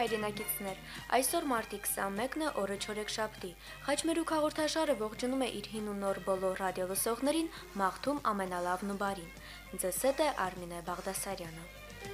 հայրենակիցներ, այսօր մարտի 21-ն է, օրը չորեքշաբթի։ Խաչմերուկ հաղորդաշարը ողջունում է իր հին ու նոր բոլոր ռադիոլսողներին, մաղթում ամենալավն ու բարին։ Ձեզ հետ է Արմինե Բաղդասարյանը։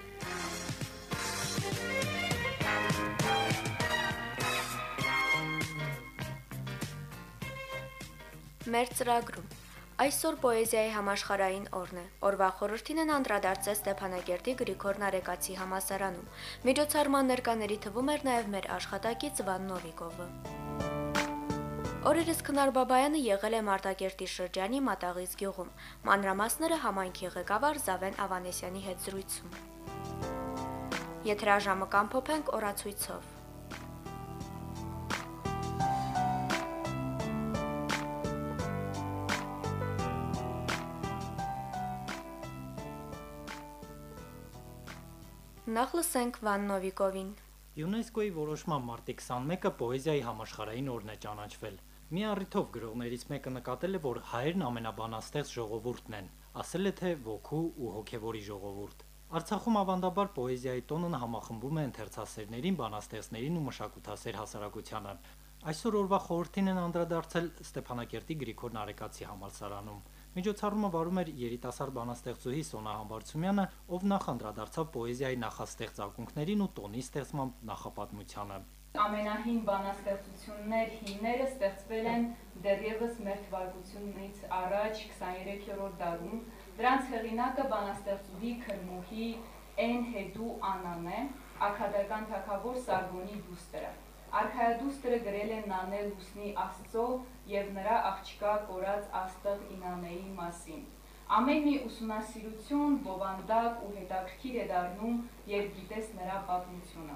Մեր ծրագրում այսօր պոեզիայի համաշխարհային օրն է։ Օրվա խորհրդին են անդրադարձել Ստեփանակերտի Գրիգոր Նարեկացի համալսարանում։ Միջոցառման ներկաների թվում էր նաև մեր աշխատակից Վան Նովիկովը։ Օրերս Քնար Բաբայանը եղել է Մարտակերտի շրջանի Մատաղից գյուղում։ Մանրամասները համայնքի ղեկավար Զավեն Ավանեսյանի հետ զրույցում։ Եթերաժամը կամփոփենք օրացույցով։ Նախ լսենք Վան Նովիկովին։ ՅՈՒՆԵՍԿՕ-ի որոշման մարտի 21-ը պոեզիայի համաշխարհային օրն է ճանաչվել։ Մի առիթով գրողներից մեկը նկատել է, որ հայերն ամենաբանաստեղծ ժողովուրդն են, ասել է թե ոգու ու հոգևորի ժողովուրդ։ Արցախում ավանդաբար պոեզիայի տոնն համախմբում է ընթերցասերներին, բանաստեղծներին ու մշակութասեր հասարակությանը։ Այսօր օրվա խորհրդին են անդրադարձել Ստեփանակերտի Գրիգոր Նարեկացի համալսարանում։ Միջոցառումը վարում էր երիտասարդ բանաստեղծուհի Սոնա Համբարձումյանը, ով նախ անդրադարձավ պոեզիայի նախաստեղծ ակունքներին ու տոնի ստեղծման նախապատմությանը։ Ամենահին բանաստեղծություններ հիմները ստեղծվել են դեռևս մեր թվարկությունից առաջ 23-րդ դարում։ Դրանց հեղինակը բանաստեղծուհի Քրմուհի Էն Հեդու Անան է, աքադական թագավոր Սարգոնի դուստրը։ Արքայադուստրը գրել է Նանե Լուսնի Աստծո եւ նրա աղջկա կորած Աստղ Ինանեի մասին։ Ամեն մի ուսումնասիրություն բովանդակ ու հետաքրքիր է դառնում, երբ գիտես նրա պատմությունը։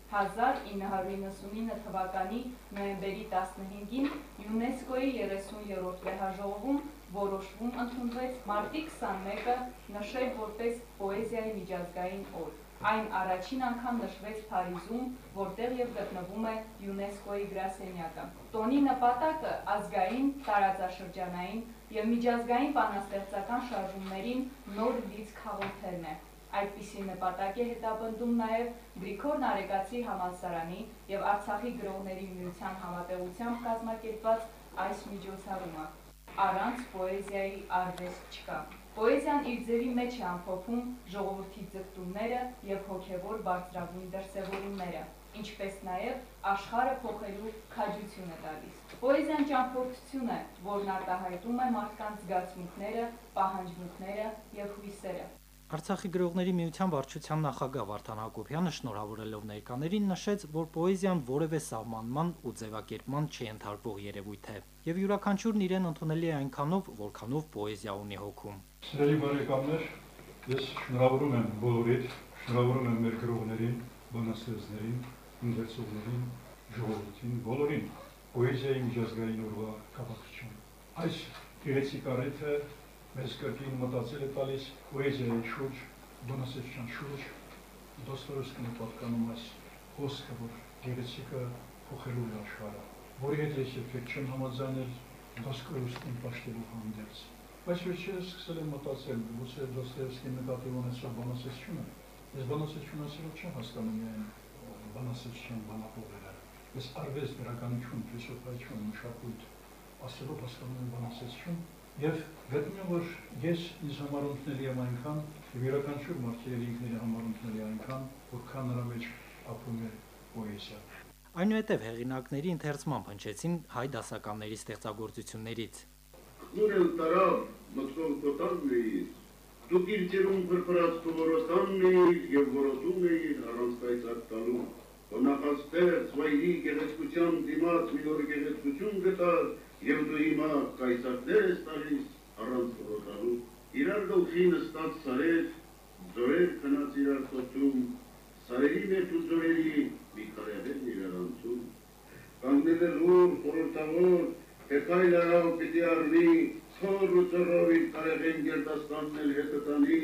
1999 թվականի նոյեմբերի 15-ին ՅՈՒՆԵՍԿՕ-ի 30-րդ վեհաժողովում որոշվում ընդունվեց մարտի 21-ը նշել որպես պոեզիայի միջազգային օր։ Այն առաջին անգամ նշվեց Փարիզում, որտեղ եւ գտնվում է ՅՈՒՆԵՍԿՕ-ի գրասենյակը։ Տոնի նպատակը ազգային, տարածաշրջանային եւ միջազգային բանաստեղծական շարժումներին նոր լիցք հաղորդելն է։ Այդպիսի նպատակ է հետապնդում նաև Գրիգոր Նարեկացի համալսարանի եւ Արցախի գրողների միության համատեղությամբ կազմակերպված այս միջոցառումը։ Առանց պոեզիայի արվեստ չկա։ Պոեզիան իր ձևի մեջ է ամփոփում ժողովրդի ձգտումները եւ հոգեվոր բարձրագույն դրսեւորումները, ինչպես նաեւ աշխարհը փոխելու քաջություն է տալիս։ Պոեզիան ճամփորդություն է, որն արտահայտում է մարդկանց զգացմունքները, պահանջմունքները եւ հույսերը։ Արցախի գրողների միության վարչության նախագահ Վարդան Հակոբյանը շնորհավորելով ներկաներին նշեց, որ պոեզիան որևէ սահմանման ու ձևակերպման չենթարկվող երևույթ է, եւ յուրաքանչյուրն իրեն ընդունելի է այնքանով, որքանով պոեզիա ունի հոգում։ Սիրելի բարեկամներ, ես շնորհավորում եմ բոլորիդ, շնորհավորում եմ մեր գրողներին, բանաստեղծներին, ընթերցողներին, ժողովրդին, բոլորին պոեզիայի միջազգային օրվա կապակցությամբ։ Այս գեղեցիկ առիթը մեզ կրկին մտածել է տալիս պոեզիայի շուրջ, բանաստեղծության շուրջ, Դոստոևսկին պատկանում այս խոսքը, որ գեղեցիկը փոխելու է աշխարհը, որի հետ ես երբեք չեմ համաձայնել Դոստոևսկին պաշտելու հանդերձ։ Բայց վերջերս սկսել եմ մտածել, գուցե Դոստոևսկին նկատի ունեցող բանաստեղծությունը, ես բանաստեղծություն ասելով չեմ հասկանում միայն բանաստեղծության բանախորները, ես արվեստ, գրականություն, փիլիսոփայություն, մշակույթ ասելով հասկանում եմ բանաստեղծություն եւ գտնում եմ, որ ես ինձ համար ընդունելի եմ այնքան, եւ յուրաքանչյուր մարդը ինքների համար ընդունելի այնքան, որքան նրա մեջ ապրում է պոեզիա։ Այնուհետև հեղինակների ընթերցման հնչեցին հայ դասականների ստեղծագործություններից։ Նուրել տարավ մտքով կոտանն էիր, դուք իր ջերում փրփրած փորոտանն էիր եւ որոտում էիր առանց կայծակ տալու, որ նախաստեղծ վայրի գեղեցկության դիմաց մի օր գեղեցկություն գտար եւ դու հիմա կայծակներ ես տալիս առանց որոտալու, իրար գլխի նստած սարեր, ձորեր քնած իրար ծոցում, սարերի մեջ ու ձորերի մի կարևեն իրար անցում, կանգնել է լուր, խորհրդավոր, թե քայլ արավ պիտի առնի, ցոր ու ծռով իր կարևեն գերդաստանն էլ հետը տանի,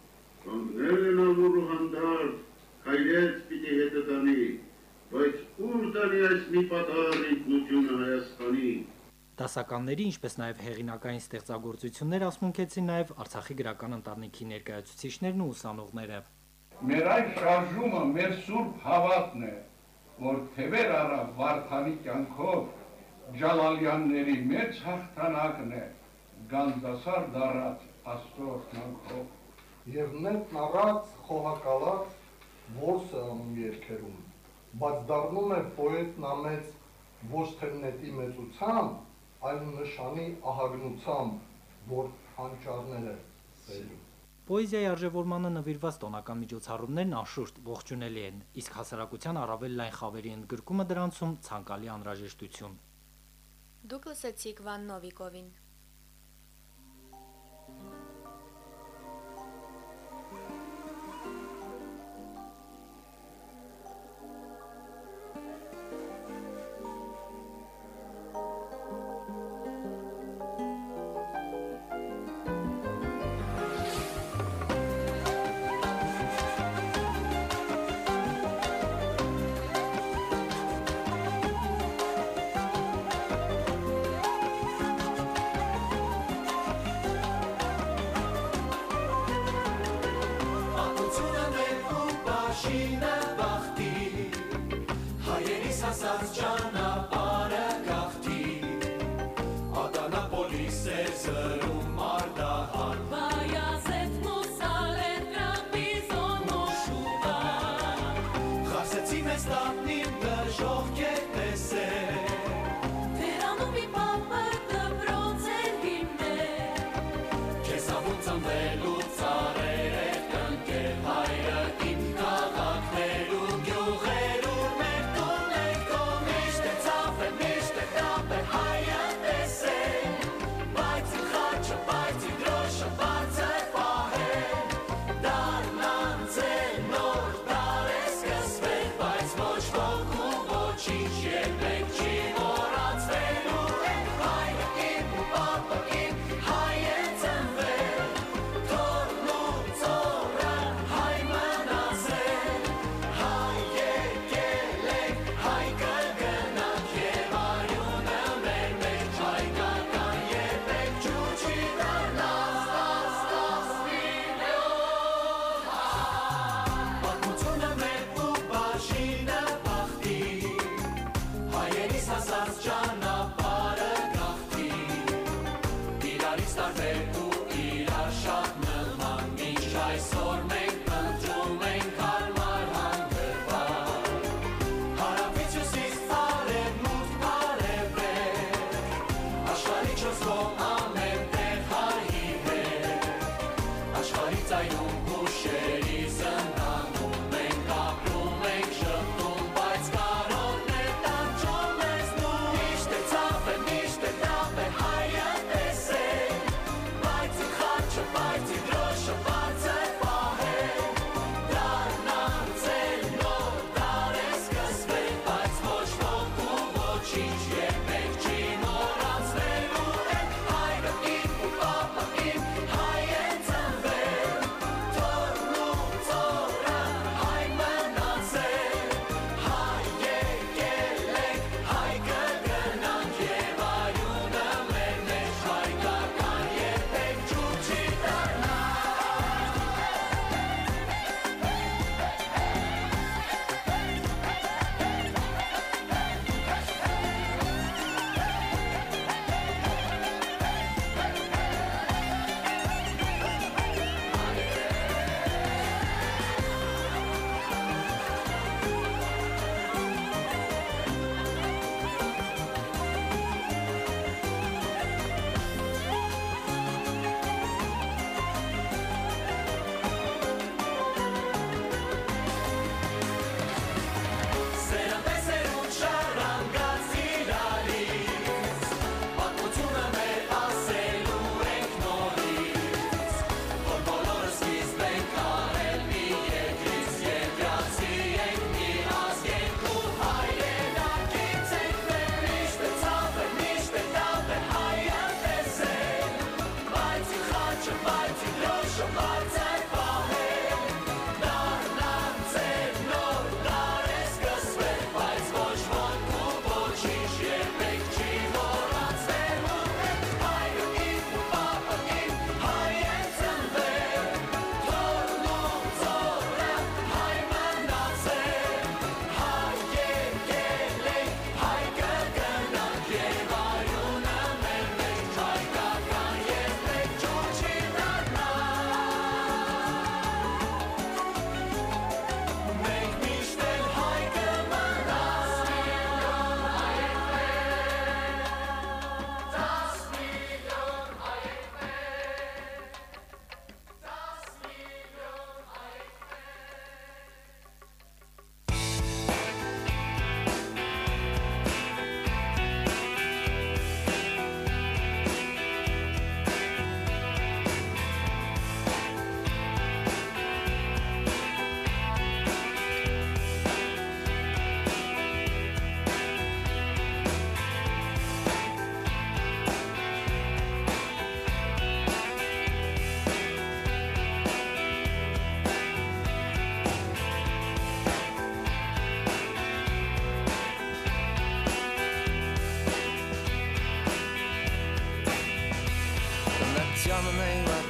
կանգնել են ամուր ու հանդարտ, քայլեց պիտի հետը տանի, բայց ուր տանի այս մի պատահար ինքնությունը Հայաստանի։ Դասականների, ինչպես նաև հեղինակային ստեղծագործություններ ասմունքեցին նաև Արցախի գրական ընտանիքի ներկայացուցիչներն ու ուսանողները։ Մեր այս շարժումը մեր սուրբ հավատն է, որ թևեր առավ Վարդանի կյանքով, Ջալալյանների մեծ հաղթանակն է, գանձասար դառած Աստծո օրհնանքով։ Եվ նետն առած խոհակալած որս է անում երգերում, բայց դառնում է պոետն ամեց ոչ թե նետի մեծությամբ, այլ նշանի ահագնությամբ, որ հանճարներ է սերում։ Պոեզիայի արժևորմանը նվիրված տոնական միջոցառումներն անշուշտ ողջունելի են, իսկ հասարակության առավել լայն խավերի ընդգրկումը դրանցում ցանկալի անհրաժեշտություն։ Դուք լսեցիք Վան Նովիկովին։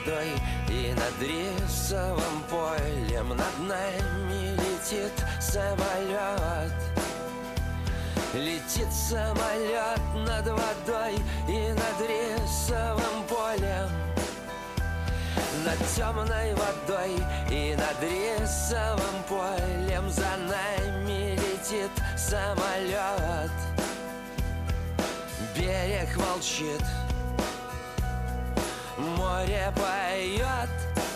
водой, и над рисовым полем над нами летит самолет. Летит самолет над водой и над рисовым полем. Над темной водой и над рисовым полем за нами летит самолет. Берег молчит, море поет.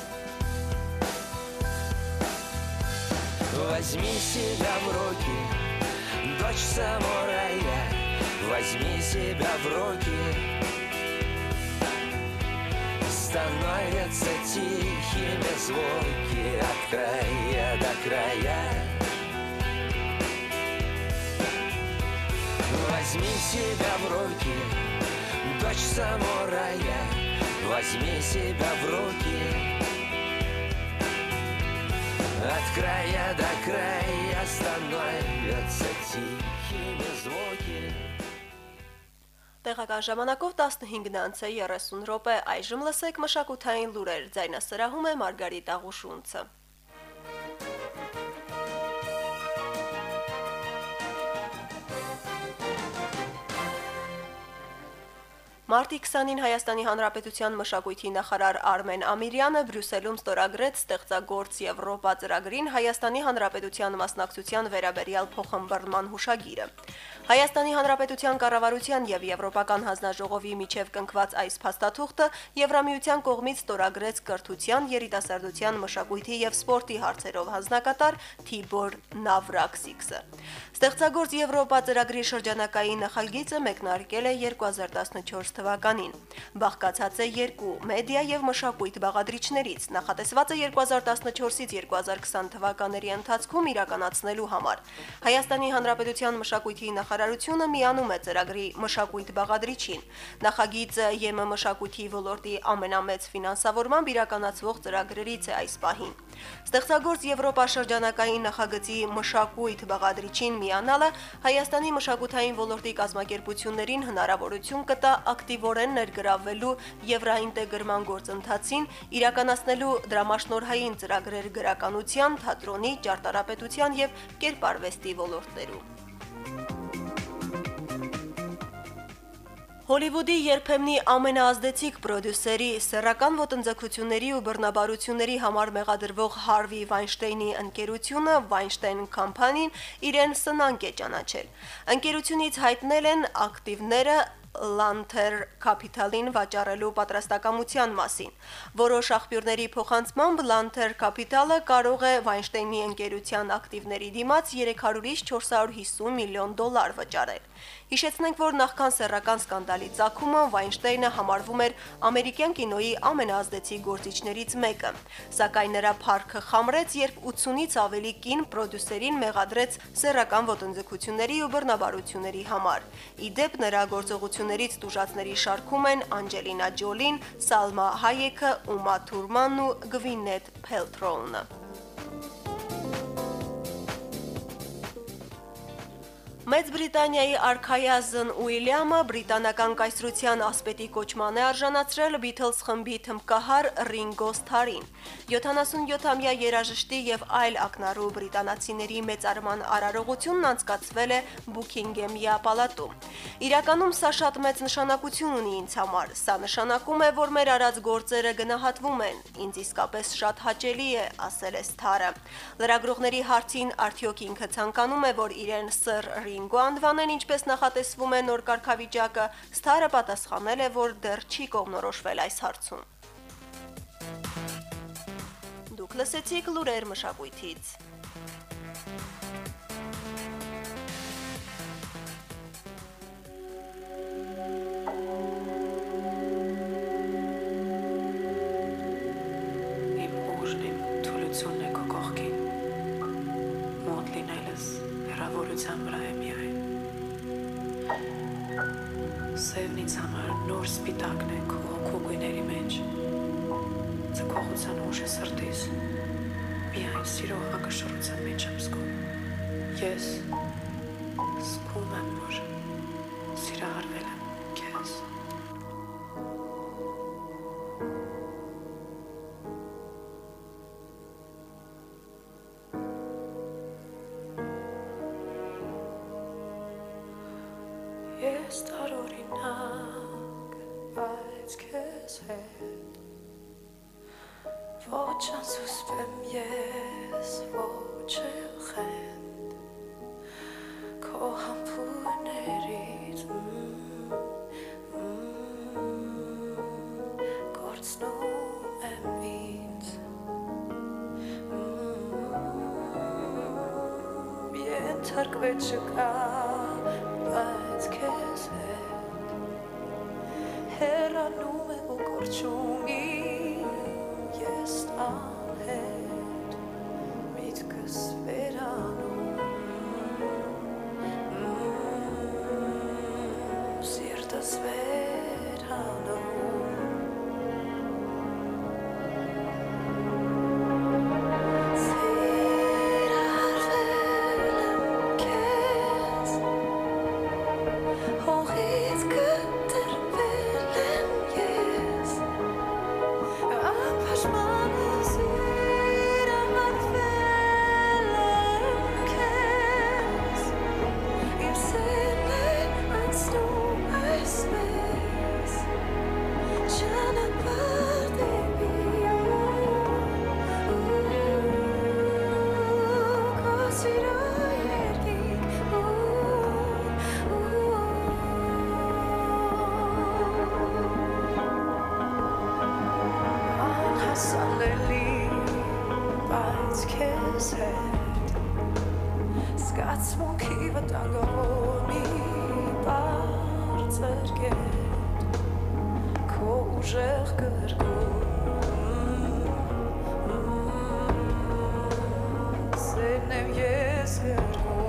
Возьми себя в руки, дочь самурая, возьми себя в руки. Становятся тихими звуки от края до края. Возьми себя в руки, дочь самурая, возьми себя в руки. От края до края становятся тихими звуки. Տեղական ժամանակով 15:30 րոպե այժմ լսեք մշակութային լուրեր, ձայնասրահում է Մարգարիտ Աղուշունցը։ Մարտի 20-ին Հայաստանի Հանրապետության մշակույթի նախարար Արմեն Ամիրյանը Բրյուսելում ստորագրեց ստեղծագործ Եվրոպա ծրագրին Հայաստանի Հանրապետության մասնակցության վերաբերյալ փոխըմբռնման հուշագիրը։ Հայաստանի Հանրապետության կառավարության եւ Եվրոպական հանձնաժողովի միջև կնքված այս փաստաթուղթը Եվրամիության կողմից ստորագրեց կրթության, երիտասարդության, մշակույթի եւ սպորտի հարցերով հանձնակատար Թիբոր Նավրաքսիքսը։ Ստեղծագործ Եվրոպա ծրագրի շրջանակային նախագիծը մեկնարկել է 2014 թվականին։ Բաղկացած է 2 մեդիա եւ մշակույթ բաղադրիչներից, նախատեսված է 2014-ից 2020 թվականների ընթացքում իրականացնելու համար։ Հայաստանի Հանրապետության մշակույթի նախարարությունը միանում է ծրագրի մշակույթ բաղադրիչին։ Նախագիծը ԵՄ մշակույթի ոլորտի ամենամեծ ֆինանսավորմամբ իրականացվող ծրագրերից է այս պահին։ Ստեղծագործ Եվրոպա շրջանակային նախագծի մշակույթ բաղադրիչին միանալը Հայաստանի մշակութային ոլորտի կազմակերպություններին հնարավորություն կտա ակտիվորեն ներգրավվելու եվրաինտեգրման գործընթացին, իրականացնելու դրամաշնորհային ծրագրեր գրականության, թատրոնի, ճարտարապետության եւ կերպարվեստի ոլորտներում։ Հոլիվուդի երբեմնի ամենաազդեցիկ պրոդյուսերի, սեռական ոտնձգությունների ու բռնաբարությունների համար մեղադրվող Հարվի Վայնշտեյնի ընկերությունը Weinstein Company-ն իրեն սնանկ է ճանաչել։ Ընկերությունից հայտնել են ակտիվները Lanter Capital-ին վաճառելու պատրաստակամության մասին։ Որոշ աղբյուրների փոխանցմամբ Lanter Capital-ը կարող է Weinstein-ի ընկերության ակտիվների դիմաց 300-ից 450 միլիոն դոլար վճարել։ Հիշեցնենք, որ նախքան սեռական սկանդալի ծագումը Weinstein-ը համարվում էր ամերիկյան կինոյի ամենաազդեցիկ գործիչներից մեկը, սակայն նրա փառքը խամրեց, երբ 80-ից ավելի կին պրոդյուսերին մեղադրեց սեռական ոտնձգությունների ու բռնաբարությունների համար։ Ի դեպ նրա գործողություններից տուժածների շարքում են Անջելինա Ջոլին, Սալմա Հայեքը, Ումա Թուրմանն ու Գվինեթ Փելթրոունը։ Մեծ Բրիտանիայի արքայազն Ուիլյամը բրիտանական կայսրության ասպետի կոչման է արժանացրել Beatles խմբի թմբկահար Ռինգո Սթարին։ 77-ամյա երաժշտի եւ այլ ակնառու բրիտանացիների մեծարման արարողությունն անցկացվել է Բուքինգեմյա պալատում։ Իրականում սա շատ մեծ նշանակություն ունի ինձ համար։ Սա նշանակում է, որ մեր արած գործերը գնահատվում են։ Ինձ իսկապես շատ հաճելի է, ասել է Սթարը։ Լրագրողների հարցին արդյոք ինքը ցանկանում է, որ իրեն Սր Ռինգո անվանեն, ինչպես նախատեսվում է նոր կարգավիճակը, Սթարը պատասխանել է, որ դեռ չի կողմնորոշվել այս հարցում։ Դուք լսեցիք լուրեր մշակույթից։ Իմ ուժն իմ թուլությունն է քո կողքին, մոտ լինելս հեռավորության վրա է միայն։ Սևն ինձ համար նոր սպիտակն է քո հոգու գույների մեջ, ձգողության ուժը սրտիս, միայն սիրո հակաշռության մեջ եմ զգում։ Ես զգում եմ, որ սիրահարվել եմ քեզ։ Ես տարօրինակ, բայց քեզ հետ ոչ անսուսպեմ ես, ոչ էլ խենդ քո համբույրներից կորցնում եմ ինձ ենթարկվել չկա, բայց քեզ հետ հեռանում եմ ու կորչում ես անհետ միտքս վերանում սիրտս վերանում Զգացմունքի վտանգավոր մի բարձր կետ քո ուժեղ գրկում սերն եմ ես գրկում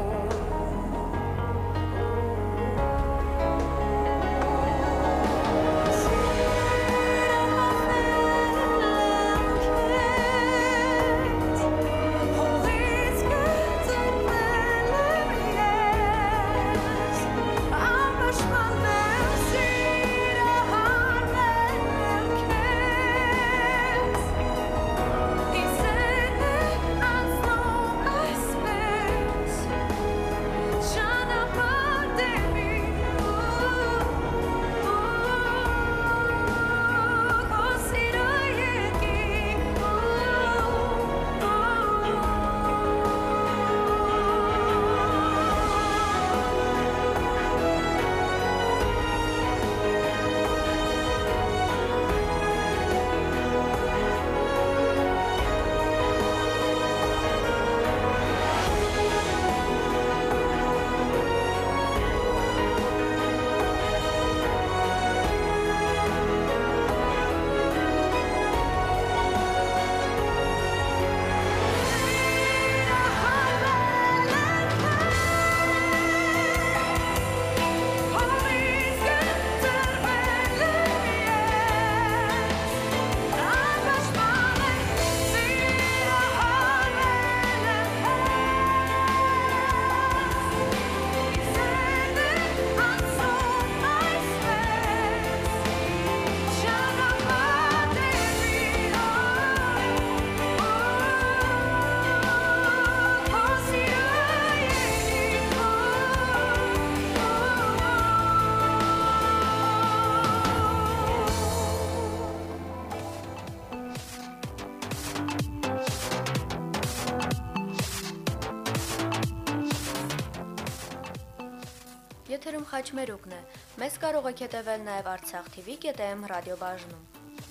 Եթերում խաչմերուկն է։ Մեզ կարող եք հետևել նաև Արցախ TV.am ռադիոբաժնում։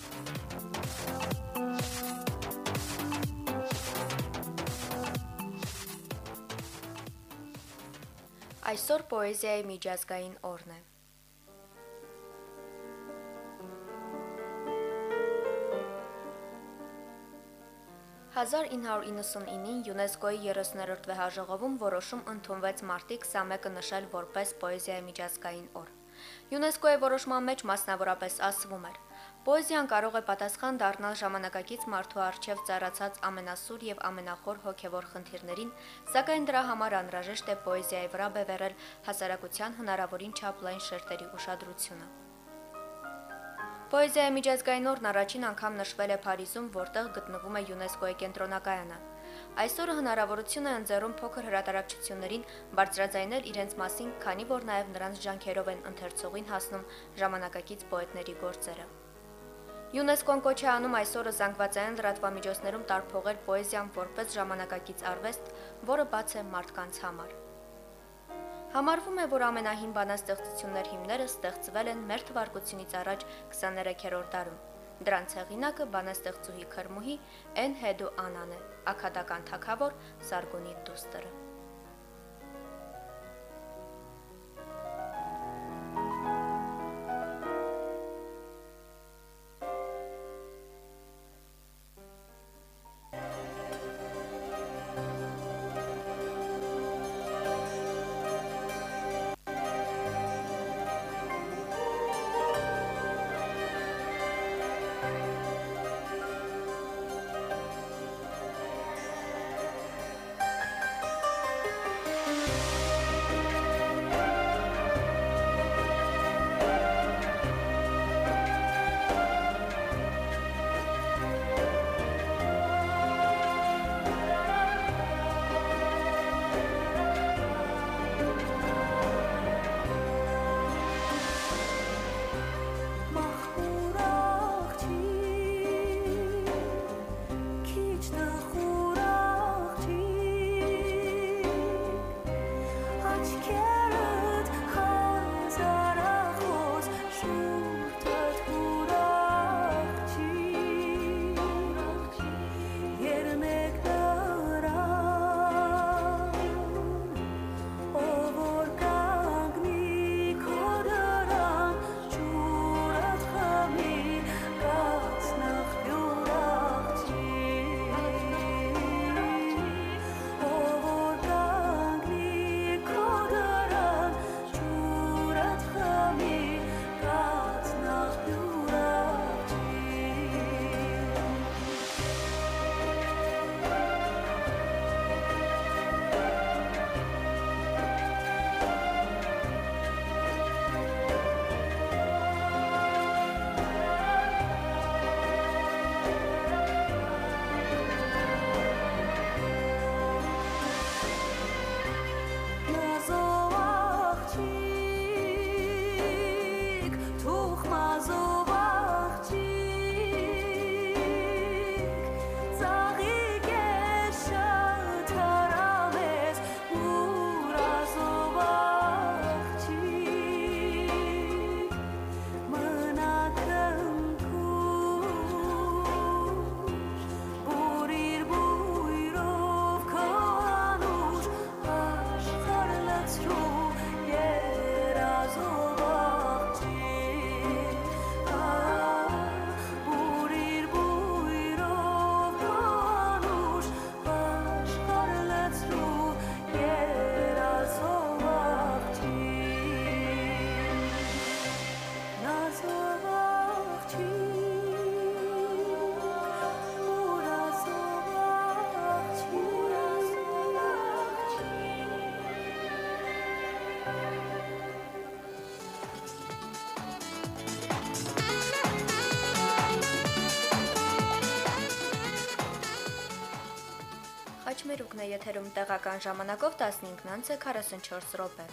Այսօր պոեզիայի միջազգային օրն է։ 1999-ին ՅՈՒՆԵՍԿՕ-ի 30-րդ վեհաժողովում որոշում ընդունվեց մարտի 21-ը նշել որպես պոեզիայի միջազգային օր։ ՅՈՒՆԵՍԿՕ-ի որոշման մեջ մասնավորապես ասվում էր. Պոեզիան կարող է պատասխան դառնալ ժամանակակից մարդու առջև ծառացած ամենասուր եւ ամենախոր հոգեվոր խնդիրներին, սակայն դրա համար անհրաժեշտ է պոեզիայի վրա բևեռել հասարակության հնարավորին չափ լայն շերտերի ուշադրությունը։ Պոեզիայի միջազգային օրն առաջին անգամ նշվել է Փարիզում, որտեղ գտնվում է ՅՈՒՆԵՍԿՕ-ի կենտրոնակայանը։ Այսօրը հնարավորություն է ընձեռում փոքր հրատարակչություններին բարձրաձայնել իրենց մասին, քանի որ նաև նրանց ջանքերով են ընթերցողին հասնում ժամանակակից պոետների գործերը։ ՅՈՒՆԵՍԿՕ-ն կոչ է անում այսօրը զանգվածային լրատվամիջոցներում տարփողել պոեզիան որպես ժամանակակից արվեստ, որը բաց է մարդկանց համար։ Համարվում է, որ ամենահին բանաստեղծություններ հիմները ստեղծվել են մեր թվարկությունից առաջ 23-րդ դարում։ Դրանց հեղինակը բանաստեղծուհի Քրմուհի Էնհեդու Անան է, աքադական թագավոր Սարգոնի դուստրը։ Խաչմերուկն է եթերում տեղական ժամանակով 15:44 րոպե։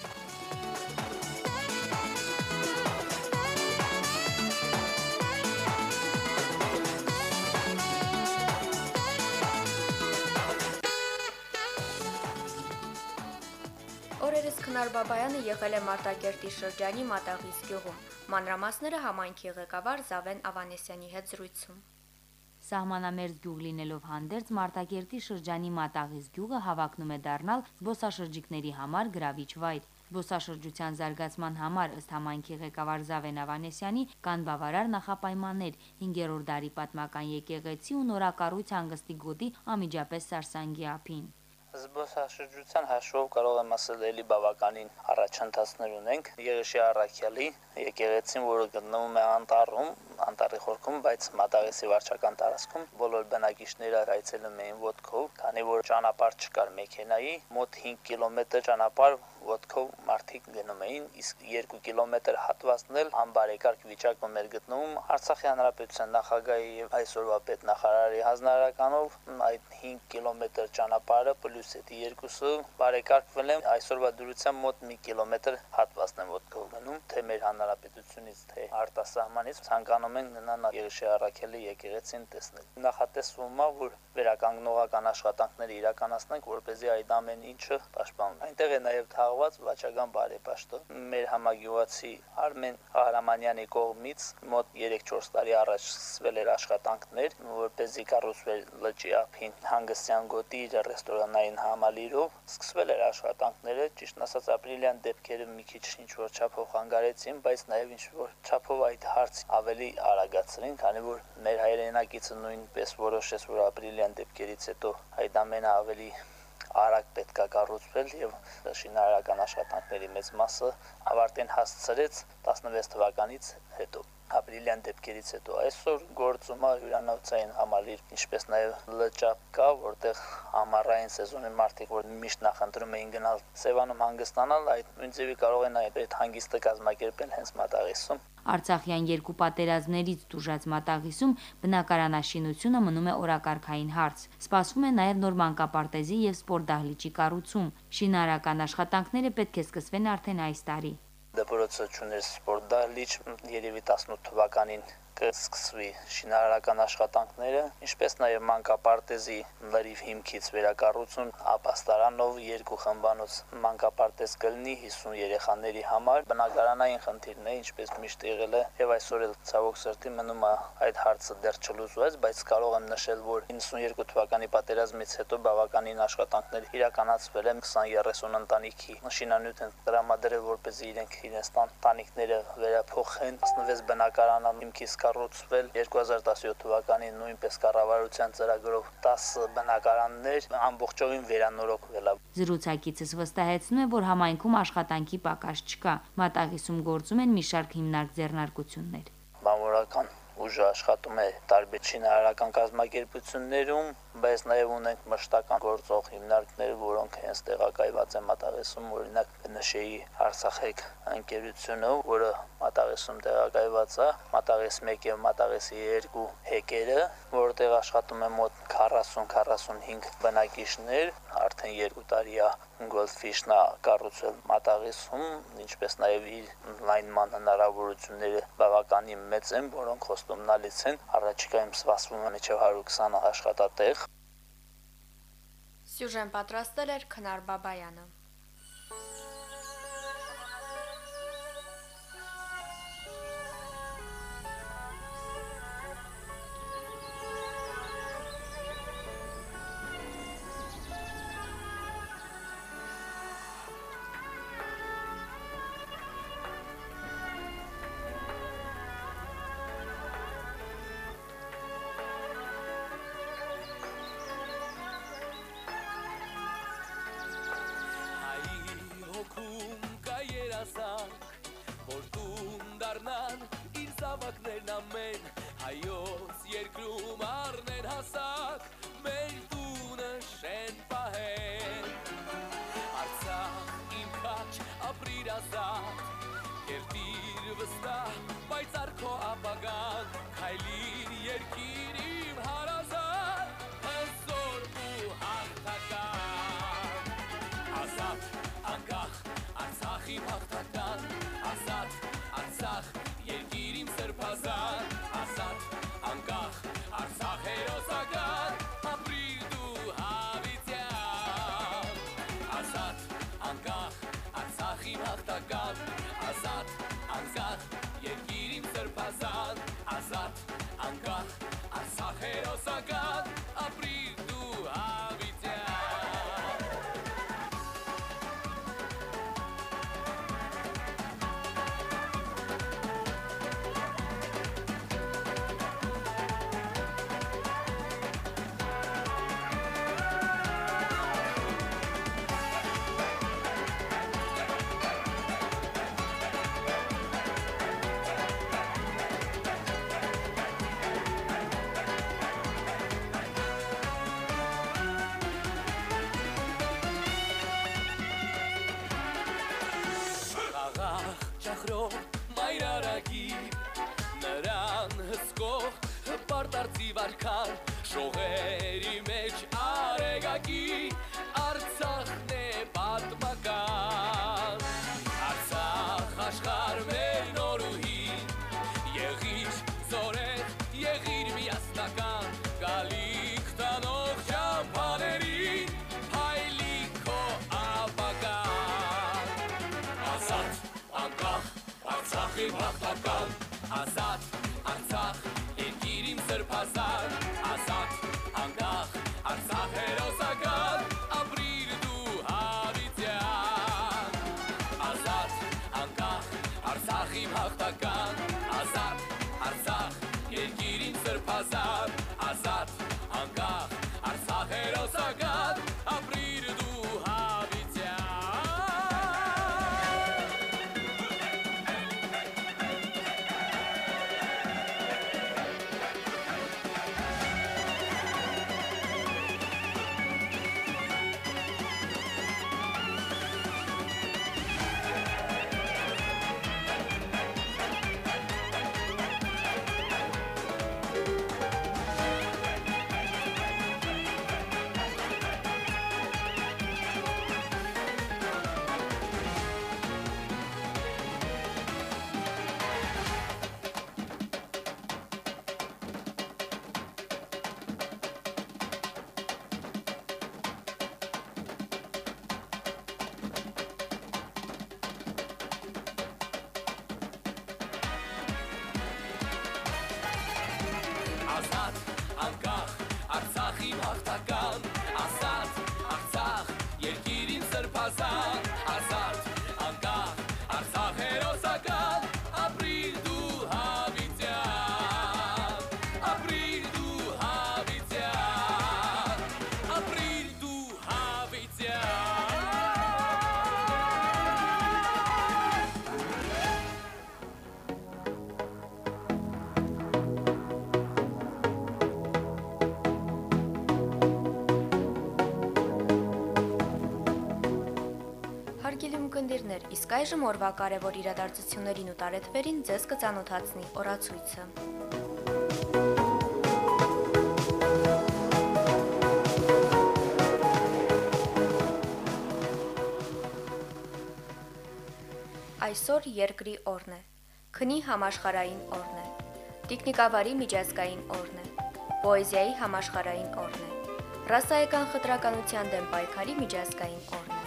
Օրերս Քնար Բաբայանը եղել է Մարտակերտի շրջանի Մատաղիս գյուղում։ Մանրամասները համայնքի ղեկավար Զավեն Ավանեսյանի հետ զրույցում։ Սահմանամերձ գյուղ լինելով հանդերձ Մարտակերտի շրջանի Մատաղիս գյուղը հավակնում է դառնալ զբոսաշրջիկների համար գրավիչ վայր։ Զբոսաշրջության զարգացման համար ըստ համայնքի ղեկավար Զավեն Ավանեսյանի կան բավարար նախապայմաններ 5-րդ դարի պատմական եկեղեցի ու նորակառույց հանգստի գոտի անմիջապես Սարսանգի ափին։ Զբոսաշրջության հաշվով կարող եմ ասել էլի բավականին առաջընթացներ ունենք։ Երեշի առաքյալի եկեղեցին, որը գտնվում է անտառում, անտառի խորքում, բայց Մատաղիսի վարչական տարածքում, բոլոր բնակիչները այցելում էին ոտքով, քանի որ ճանապարհ չկար մեքենայի, մոտ 5 կիլոմետր ճանապարհ, ոտքով մարդիկ գնում էին, իսկ 2 կիլոմետր հատվածն էլ անբարեկարգ վիճակում էր գտնվում։ Արցախի հանրապետության նախագահի եւ այսօրվա պետնախարարի հանձնարարականով այդ 5 կիլոմետր ճանապարհը պլյուս էդի երկուսը բարեկարգվել են, այսօրվա դրությամբ մոտ 1 կիլոմետր հատվածն են ոտքով գնում, թե մեր հանրապետությունից, թե արտասահմանից ցանկանում են գնալ Եղիշե Առաքելի եկեղեցին տեսնել։ Նախատեսվում է, որ վերականգնողական աշխատանքները իրականացնենք, որպեսզի այդ ամեն ինչը պաշտպանվի։ Այնտեղ է նաև թաղված վաճական բարեպաշտը։ Մեր համագյուղացի Արմեն Ղահրամանյանի կողմից մոտ 3-4 տարի առաջ սկսվել էր աշխատանքներ, որպեսզի կառուցվեր լճի ափին հանգստյան գոտի իր ռեստորանային համալիրով։ Սկսվել էր աշխատանքները, ճիշտ ասած ապրիլյան դեպքերը մի քիչ ինչ-որ չափով խանգարեցին, բայց նաև ինչ-որ չափով այդ հարցը ավելի արագացրին, քանի որ մեր հայրենակիցը նույնպես որոշեց, որ ապրիլյան դեպքերից հետո այդ ամենը ավելի արագ պետք է կառուցվել եւ շինարարական աշխատանքների մեծ մասը ավարտին հասցրեց 16 թվականից հետո։ Ապրիլյան դեպքերից հետո այսօր գործում է հյուրանոցային համալիր, ինչպես նաև լճապ կա, որտեղ ամառային սեզոնին մարդիկ որ միշտ նախընտրում էին գնալ Սևանում հանգստանալ, այդ նույն ձևի կարող են այդ հանգիստը կազմակերպել հենց Մատաղիսում։ Արցախյան երկու պատերազմներից տուժած Մատաղիսում բնակարանաշինությունը մնում է օրակարգային հարց։ Սպասվում է նաև նոր մանկապարտեզի եւ սպորտ դահլիճի կառուցում։ Շինարարական աշխատանքները պետք է սկսվեն արդեն այս տարի։ Դպրոցը ճուներ սպորտ դահլիճ, երևի 18 թվականին կսկսվի շինարարական աշխատանքները, ինչպես նաև մանկապարտեզի լրիվ հիմքից վերակառուցում, ապաստարանով 2 խմբանոց մանկապարտեզ կլինի 50 երեխաների համար։ Բնակարանային խնդիրն է, ինչպես միշտ եղել է, եւ այսօր էլ ցավոք սրտի մնում է այդ հարցը դեռ չլուծված, բայց կարող եմ նշել, որ 92 թվականի պատերազմից հետո բավականին աշխատանքներ իրականացվել են 20-30 ընտանիքի շինանյութ են տրամադրել, որպեսզի իրենց տանիքները վերափոխեն, 16 բնակարան հիմքից կառուցվել 2017 թվականին նույնպես կառավարության ծրագրով 10 բնակարաններ ամբողջովին վերանորոգվել է։ Զրուցակիցս վստահեցնում է, որ համայնքում աշխատանքի պակաս չկա։ Մատաղիսում գործում են մի շարք հիմնարկ ձեռնարկություններ։ Բանվորական ուժը աշխատում է տարբեր շինարարական կազմակերպություններում, բայց նաև ունենք մշտական գործող հիմնարկներ, որոնք հենց տեղակայված են Մատաղիսում, օրինակ նշեի Արցախեկ ընկերությունը, որը Մատաղիսում տեղակայված է, Մատաղիս 1 եւ Մատաղիսի 2 հեկերը, որտեղ աշխատում է մոտ 40-45 բնակիչներ, արդեն 2 տարի է Goldfish-ն կառուցվել Մատաղիսում, ինչպես նաև իր լայնման հնարավորությունները բավականին մեծ են, որոնք խոստումնալից են, առաջիկայում սպասվում է մինչև 120 աշխատատեղ։ Սյուժեն պատրաստել էր Քնար Բաբայանը։ Որ տուն դառնան իր զավակներն ամեն, հայոց երկրում առնեն հասակ, մեր տունը շեն պահեն։ Արցախ իմ քաչ ապրիր ազատ, կերտիր վստահ, պայծառ քո ապագան, քայլիր երկիր իմ հարազատ, հզոր ու հաղթական։ Ազատ, անկախ, Արցախ իմ հաղթական, ազատ, Արցախ, երկիր իմ սրբազան, ազատ, անկախ, Արցախ հերոսական, ապրիր դու հավիտյան։ Ազատ, անկախ, Արցախ իմ հաղթական, ազատ, անկախ, երկիր իմ սրբազան, ազատ, անկախ, Արցախ հերոսական, ապրիր դու հավիտյան։ Արցախի հաղթական ազատ Արցախ երկիր իմ սրբազան ազատ անկախ Արցախ հերոսական ապրիր դու հավիտյան ազատ անկախ Արցախ իմ հաղթական ազատ Արցախ երկիր իմ սրբազան ազատ անկախ Արցախ հերոսական ապրիր դու հավիտյան ազատ անկախ Արցախ իմ հաղթական ազատ Արցախ երկիր իմ սրբազան ազատ անկախ Արցախ հերոսական ապրիր դու հավիտյան ապրիր դու հավիտյան ապրիր դու հավիտյան Հարգելի ունկնդիրներ, իսկ այժմ օրվա կարևոր իրադարձություններին ու տարեթվերին ձեզ կծանոթացնի օրացույցը։ Այսօր երկրի օրն է, քնի համաշխարհային օրն է, տիկնիկավարի միջազգային օրն է, պոեզիայի համաշխարհային օրն է, ռասայական խտրականության դեմ պայքարի միջազգային օրն է։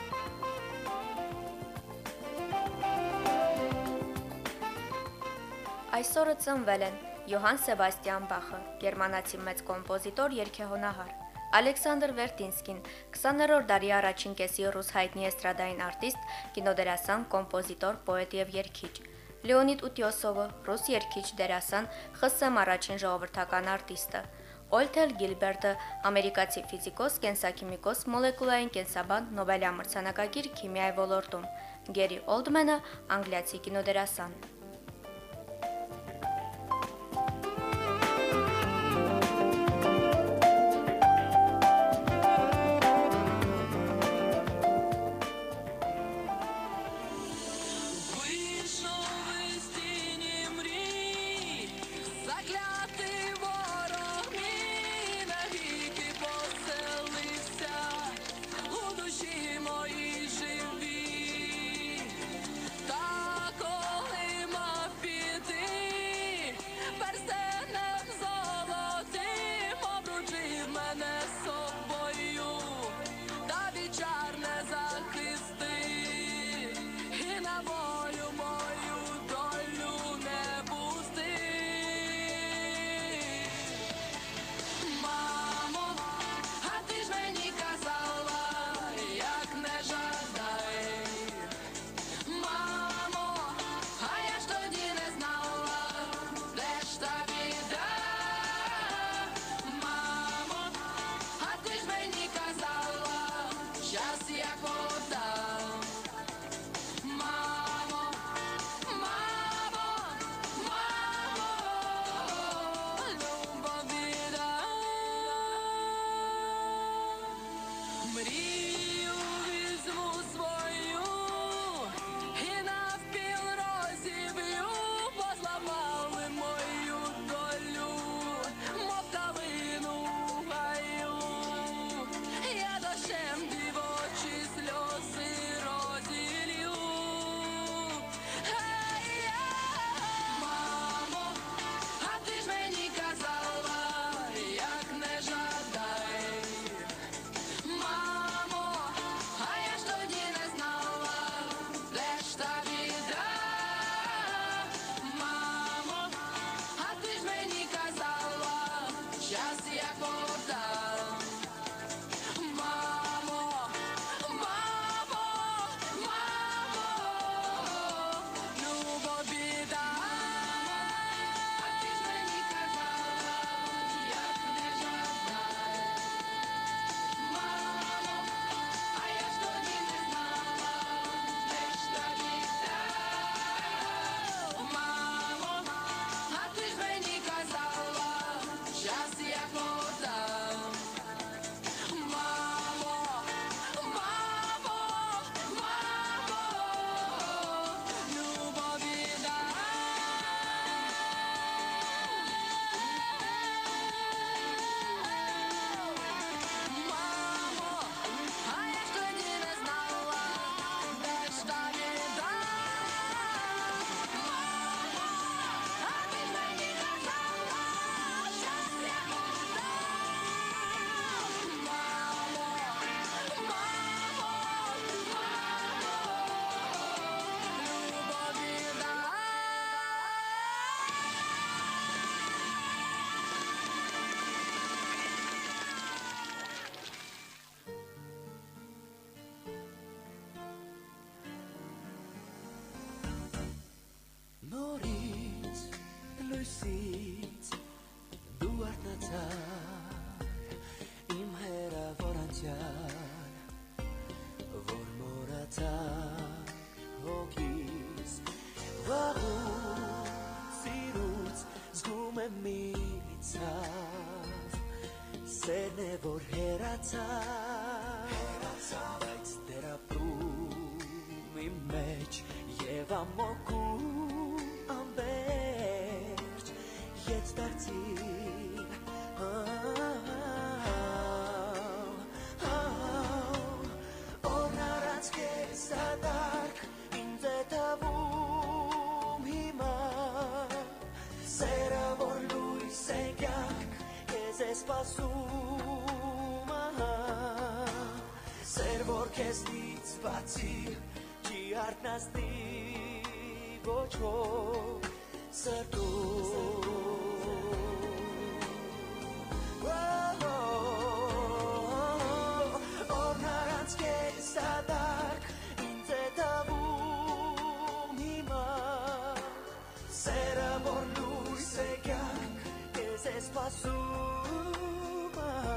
Այսօրը ծնվել են Յոհան Սեբաստիան Բախը, գերմանացի մեծ կոմպոզիտոր, երգեհոնահար, Ալեքսանդր Վերտինսկին, 20-րդ դարի առաջին կեսի ռուս հայտնի էստրադային արտիստ, կինոդերասան, կոմպոզիտոր, պոետ եւ երգիչ, Լեոնիդ Ուտյոսովը, ռուս երգիչ, դերասան, ԽՍՀՄ առաջին ժողովրդական արտիստը, Օլթել Գիլբերտը, ամերիկացի ֆիզիկոս, կենսաքիմիկոս, մոլեկուլային կենսաբան, Նոբելյան մրցանակակիր քիմիայի ոլորտում, Գերի Օլդմենը, անգլիացի կինոդերասան։ Мої живі, та коли լույսից դու արթնացար իմ հերավոր անցյալ որ մոռացար հոգիս վաղուց սիրուց զգում եմ մի ցավ սերն է որ հեռացավ բայց դեռ ապրում իմ մեջ եւ ամոքում ամբերջ ետ դարձիր օրն առանց քեզ սադարք ինձ է թվում հիմա սերը որ լույս է կյանք քեզ է սպասում սեր որ քեզնից բացի չի արթնացնի ոչ ոք սրտում օրն առանց քեզ սադարք ինձ է թվում հիմա սերը որ լույս է կյանք քեզ է սպասում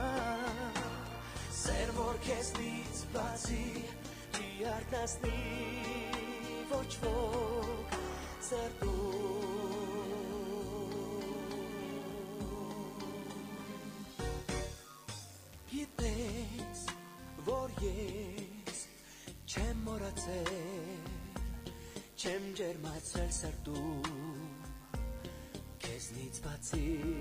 սեր որ քեզնից բացի չի արթնացնի ոչ ոք Գիտես, որ ես չեմ մոռացել, չեմ ջերմացել սրտում, քեզնից բացի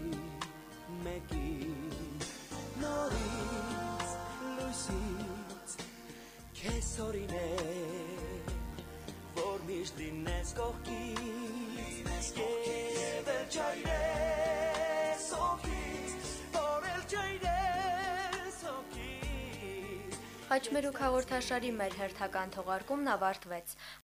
մեկին նորից լույսից քեզ օրինել որ միշտ լինես կողքիս եւ էլ չայրես հոգիս որ էլ չայրես հոգիս Խաչմերուկ հաղորդաշարի մեր հերթական թողարկումն ավարտվեց։